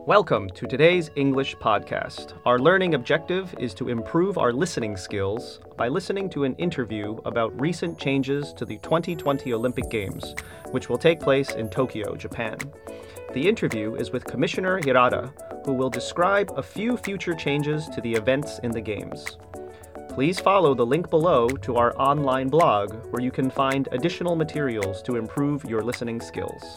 Welcome to today's English podcast. Our learning objective is to improve our listening skills by listening to an interview about recent changes to the 2020 Olympic Games, which will take place in Tokyo, Japan. The interview is with Commissioner Hirata, who will describe a few future changes to the events in the Games. Please follow the link below to our online blog, where you can find additional materials to improve your listening skills.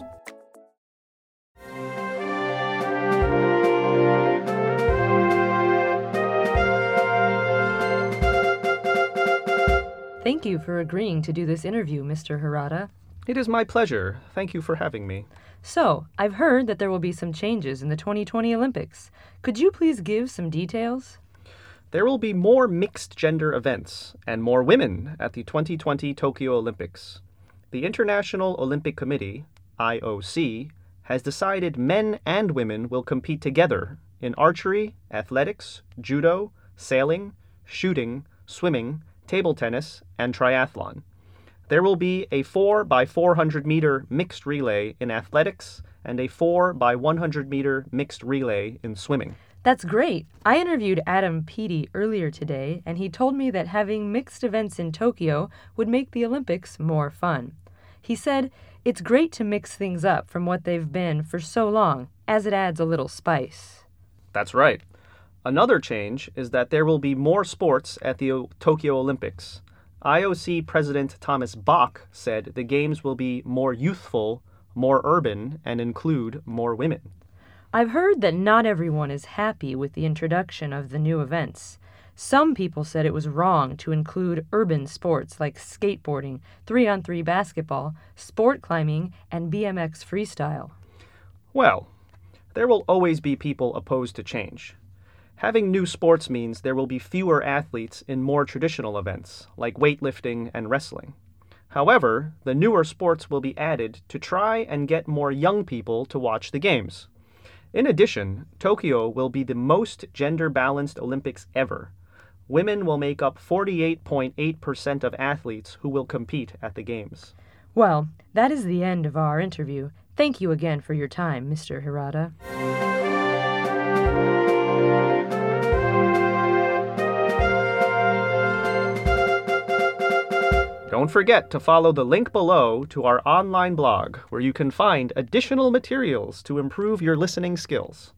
Thank you for agreeing to do this interview, Mr. Hirata. It is my pleasure. Thank you for having me. So, I've heard that there will be some changes in the 2020 Olympics. Could you please give some details? There will be more mixed-gender events and more women at the 2020 Tokyo Olympics. The International Olympic Committee, IOC, has decided men and women will compete together in archery, athletics, judo, sailing, shooting, swimming, table tennis, and triathlon. There will be a 4x400-meter mixed relay in athletics and a 4x100-meter mixed relay in swimming. That's great. I interviewed Adam Peaty earlier today, and he told me that having mixed events in Tokyo would make the Olympics more fun. He said, it's great to mix things up from what they've been for so long, as it adds a little spice. That's right. Another change is that there will be more sports at the Tokyo Olympics. IOC President Thomas Bach said the Games will be more youthful, more urban, and include more women. I've heard that not everyone is happy with the introduction of the new events. Some people said it was wrong to include urban sports like skateboarding, 3-on-3 basketball, sport climbing, and BMX freestyle. Well, there will always be people opposed to change. Having new sports means there will be fewer athletes in more traditional events, like weightlifting and wrestling. However, the newer sports will be added to try and get more young people to watch the Games. In addition, Tokyo will be the most gender-balanced Olympics ever. Women will make up 48.8% of athletes who will compete at the Games. Well, that is the end of our interview. Thank you again for your time, Mr. Hirata. Don't forget to follow the link below to our online blog, where you can find additional materials to improve your listening skills.